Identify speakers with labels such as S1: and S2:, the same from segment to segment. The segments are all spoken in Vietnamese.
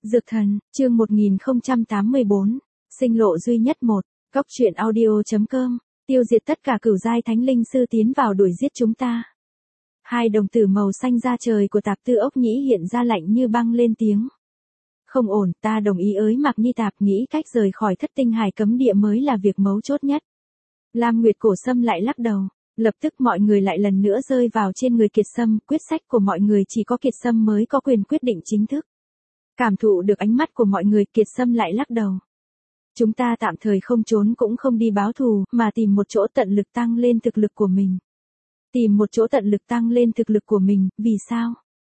S1: Dược thần, chương 1084, sinh lộ duy nhất một, Cóc truyện audio.com, tiêu diệt tất cả cửu giai thánh linh sư tiến vào đuổi giết chúng ta. Hai đồng tử màu xanh da trời của Tạp Tư Ốc Nhĩ hiện ra lạnh như băng lên tiếng. Không ổn, ta đồng ý ới Mạc Nhi Tạp, nghĩ cách rời khỏi Thất Tinh Hải cấm địa mới là việc mấu chốt nhất. Lam Nguyệt Cổ Sâm lại lắc đầu. Lập tức mọi người lại lần nữa rơi vào trên người Kiệt Sâm, quyết sách của mọi người chỉ có Kiệt Sâm mới có quyền quyết định chính thức. Cảm thụ được ánh mắt của mọi người, Kiệt Sâm lại lắc đầu. Chúng ta tạm thời không trốn cũng không đi báo thù, mà tìm một chỗ tận lực tăng lên thực lực của mình. Tìm một chỗ tận lực tăng lên thực lực của mình, vì sao?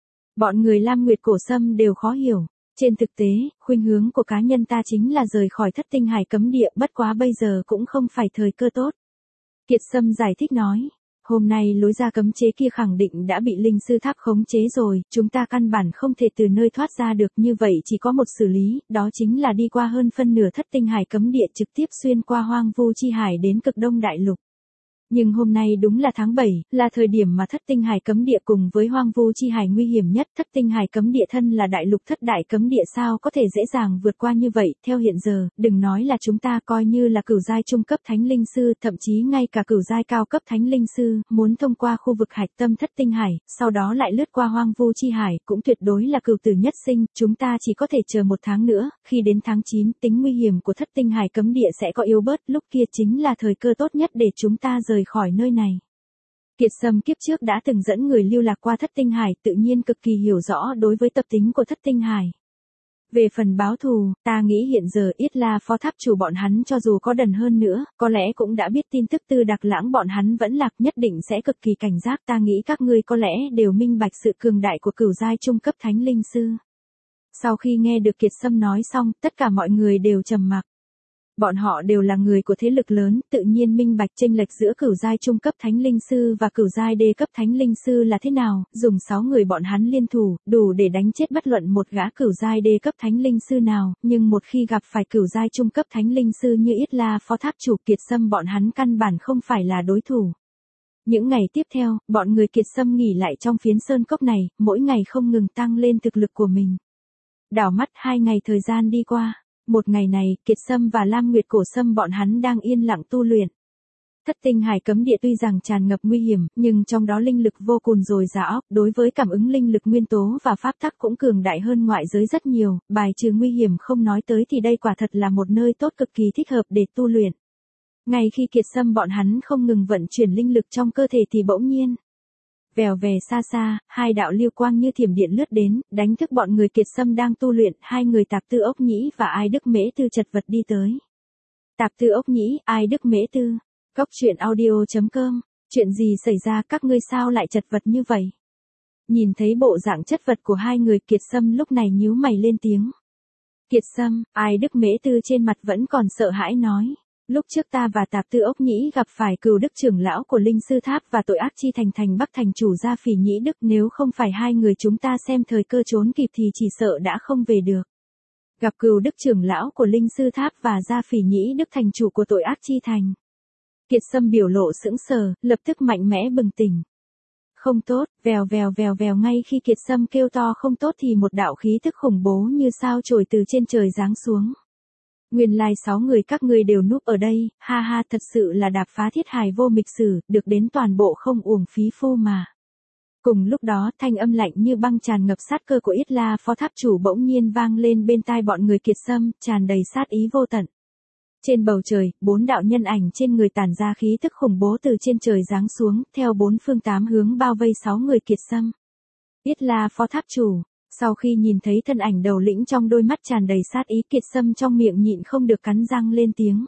S1: Bọn người Lam Nguyệt Cổ Sâm đều khó hiểu. Trên thực tế, khuynh hướng của cá nhân ta chính là rời khỏi Thất Tinh Hải cấm địa, bất quá bây giờ cũng không phải thời cơ tốt. Kiệt Sâm giải thích nói, hôm nay lối ra cấm chế kia khẳng định đã bị linh sư tháp khống chế rồi, chúng ta căn bản không thể từ nơi thoát ra được, như vậy chỉ có một xử lý, đó chính là đi qua hơn phân nửa Thất Tinh Hải cấm địa, trực tiếp xuyên qua Hoang Vu Chi Hải đến Cực Đông Đại Lục. Nhưng hôm nay đúng là tháng 7, là thời điểm mà Thất Tinh Hải cấm địa cùng với Hoang Vu Chi Hải nguy hiểm nhất. Thất Tinh Hải cấm địa thân là đại lục thất đại cấm địa, sao có thể dễ dàng vượt qua như vậy? Theo hiện giờ, đừng nói là chúng ta, coi như là cửu giai trung cấp thánh linh sư, thậm chí ngay cả cửu giai cao cấp thánh linh sư, muốn thông qua khu vực hạch tâm Thất Tinh Hải, sau đó lại lướt qua Hoang Vu Chi Hải, cũng tuyệt đối là cửu tử nhất sinh. Chúng ta chỉ có thể chờ một tháng nữa, khi đến tháng 9, tính nguy hiểm của Thất Tinh Hải cấm địa sẽ có yếu bớt, lúc kia chính là thời cơ tốt nhất để chúng ta rời khỏi nơi này. Kiệt Sâm kiếp trước đã từng dẫn người lưu lạc qua Thất Tinh Hải, tự nhiên cực kỳ hiểu rõ đối với tập tính của Thất Tinh Hải. Về phần báo thù, ta nghĩ hiện giờ Yết La phó tháp chủ bọn hắn cho dù có đần hơn nữa, có lẽ cũng đã biết tin tức Tư Đặc Lãng bọn hắn vẫn lạc, nhất định sẽ cực kỳ cảnh giác. Ta nghĩ các ngươi có lẽ đều minh bạch sự cường đại của cửu giai trung cấp thánh linh sư. Sau khi nghe được Kiệt Sâm nói xong, tất cả mọi người đều trầm mặc. Bọn họ đều là người của thế lực lớn, tự nhiên minh bạch chênh lệch giữa cửu giai trung cấp thánh linh sư và cửu giai đê cấp thánh linh sư là thế nào, dùng 6 người bọn hắn liên thủ, đủ để đánh chết bất luận một gã cửu giai đê cấp thánh linh sư nào, nhưng một khi gặp phải cửu giai trung cấp thánh linh sư như Yết La phó tháp chủ, Kiệt Sâm bọn hắn căn bản không phải là đối thủ. Những ngày tiếp theo, bọn người Kiệt Sâm nghỉ lại trong phiến sơn cốc này, mỗi ngày không ngừng tăng lên thực lực của mình. Đảo mắt 2 ngày thời gian đi qua. Một ngày này, Kiệt Sâm và Lam Nguyệt Cổ Sâm bọn hắn đang yên lặng tu luyện. Thất Tinh Hải cấm địa tuy rằng tràn ngập nguy hiểm, nhưng trong đó linh lực vô cùng dồi dào, đối với cảm ứng linh lực nguyên tố và pháp tắc cũng cường đại hơn ngoại giới rất nhiều, bài trừ nguy hiểm không nói tới thì đây quả thật là một nơi tốt cực kỳ thích hợp để tu luyện. Ngay khi Kiệt Sâm bọn hắn không ngừng vận chuyển linh lực trong cơ thể thì bỗng nhiên, vèo về xa xa, hai đạo lưu quang như thiểm điện lướt đến, đánh thức bọn người Kiệt Sâm đang tu luyện. Hai người Tạp Tư Ốc Nhĩ và Ai Đức Mễ Tư chật vật đi tới. Tạp Tư Ốc Nhĩ, Ai Đức Mễ Tư. Cóc truyện audio.com. Chuyện gì xảy ra, các ngươi sao lại chật vật như vậy? Nhìn thấy bộ dạng chất vật của hai người, Kiệt Sâm lúc này nhíu mày lên tiếng. Kiệt Sâm, Ai Đức Mễ Tư trên mặt vẫn còn sợ hãi nói. Lúc trước ta và Tạp Tư Ốc Nhĩ gặp phải Cừu Đức trưởng lão của Linh Sư Tháp và Tội Ác Chi Thành thành Bắc thành chủ Gia Phỉ Nhĩ Đức, nếu không phải hai người chúng ta xem thời cơ trốn kịp thì chỉ sợ đã không về được. Gặp Cừu Đức trưởng lão của Linh Sư Tháp và Gia Phỉ Nhĩ Đức thành chủ của Tội Ác Chi Thành. Kiệt Sâm biểu lộ sững sờ, lập tức mạnh mẽ bừng tỉnh. Không tốt, vèo vèo vèo vèo, ngay khi Kiệt Sâm kêu to không tốt thì một đạo khí tức khủng bố như sao chổi từ trên trời giáng xuống. Nguyên lai 6 người các ngươi đều núp ở đây, ha ha, thật sự là đạp phá thiết hài vô mịch sử, được đến toàn bộ không uổng phí phu mà. Cùng lúc đó, thanh âm lạnh như băng tràn ngập sát cơ của Yết La phó tháp chủ bỗng nhiên vang lên bên tai bọn người Kiệt Sâm, tràn đầy sát ý vô tận. Trên bầu trời, 4 đạo nhân ảnh trên người tản ra khí tức khủng bố từ trên trời giáng xuống, theo 4 phương 8 hướng bao vây 6 người Kiệt Sâm. Yết La phó tháp chủ. Sau khi nhìn thấy thân ảnh đầu lĩnh trong đôi mắt tràn đầy sát ý, Kiệt Sâm trong miệng nhịn không được cắn răng lên tiếng.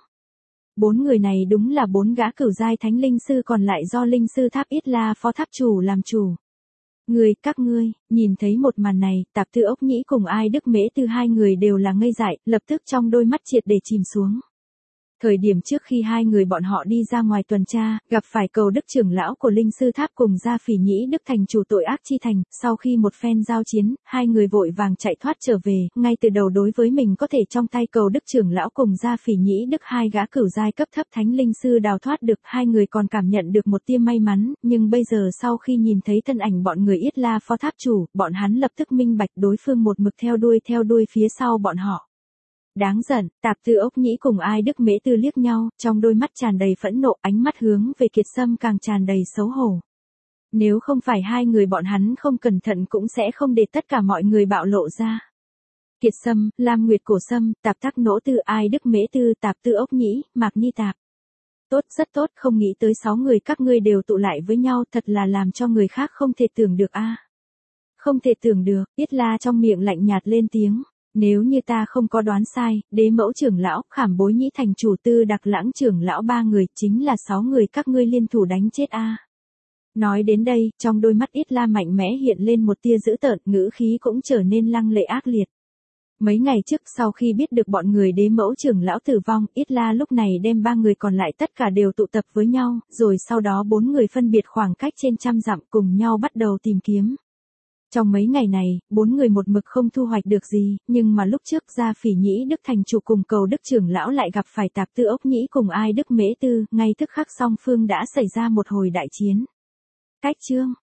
S1: 4 người này đúng là 4 gã cửu giai thánh linh sư còn lại do Linh Sư Tháp Yết La phó tháp chủ làm chủ. Các ngươi, nhìn thấy một màn này, Tạp Tư Ốc Nhĩ cùng Ai Đức Mễ Tư hai người đều là ngây dại, lập tức trong đôi mắt triệt để chìm xuống. Thời điểm trước khi hai người bọn họ đi ra ngoài tuần tra, gặp phải Cầu Đức trưởng lão của Linh Sư Tháp cùng Gia Phỉ Nhĩ Đức thành chủ tội ác chi thành, sau khi một phen giao chiến, hai người vội vàng chạy thoát trở về, ngay từ đầu đối với mình có thể trong tay Cầu Đức trưởng lão cùng Gia Phỉ Nhĩ Đức hai gã cửu giai cấp thấp thánh linh sư đào thoát được, hai người còn cảm nhận được một tia may mắn, nhưng bây giờ sau khi nhìn thấy thân ảnh bọn người Yết La Phó Tháp chủ, bọn hắn lập tức minh bạch đối phương một mực theo đuôi phía sau bọn họ. Đáng giận, Tạp Tư Ốc Nhĩ cùng Ai Đức Mễ Tư liếc nhau, trong đôi mắt tràn đầy phẫn nộ, ánh mắt hướng về Kiệt Sâm càng tràn đầy xấu hổ. Nếu không phải hai người bọn hắn không cẩn thận cũng sẽ không để tất cả mọi người bạo lộ ra. Kiệt Sâm, Lam Nguyệt Cổ Sâm, Tạp Tắc Nỗ Tư, Ai Đức Mễ Tư, Tạp Tư Ốc Nhĩ, Mạc Ni Tạp. Tốt, rất tốt, không nghĩ tới 6 người các ngươi đều tụ lại với nhau, thật là làm cho người khác không thể tưởng được a. Không thể tưởng được, Yết La trong miệng lạnh nhạt lên tiếng. Nếu như ta không có đoán sai, Đế Mẫu trưởng lão, Khảm Bối Nhĩ thành chủ, Tư Đặc Lãng trưởng lão 3 người, chính là 6 người các ngươi liên thủ đánh chết a. Nói đến đây, trong đôi mắt Yết La mạnh mẽ hiện lên một tia dữ tợn, ngữ khí cũng trở nên lăng lệ ác liệt. Mấy ngày trước sau khi biết được bọn người Đế Mẫu trưởng lão tử vong, Yết La lúc này đem 3 người còn lại tất cả đều tụ tập với nhau, rồi sau đó 4 người phân biệt khoảng cách trên trăm dặm cùng nhau bắt đầu tìm kiếm. Trong mấy ngày này, 4 người một mực không thu hoạch được gì, nhưng mà lúc trước Gia Phỉ Nhĩ Đức thành chủ cùng Cầu Đức trưởng lão lại gặp phải Tạp Tư Ốc Nhĩ cùng Ai Đức Mễ Tư, ngay tức khắc song phương đã xảy ra một hồi đại chiến. Cách chương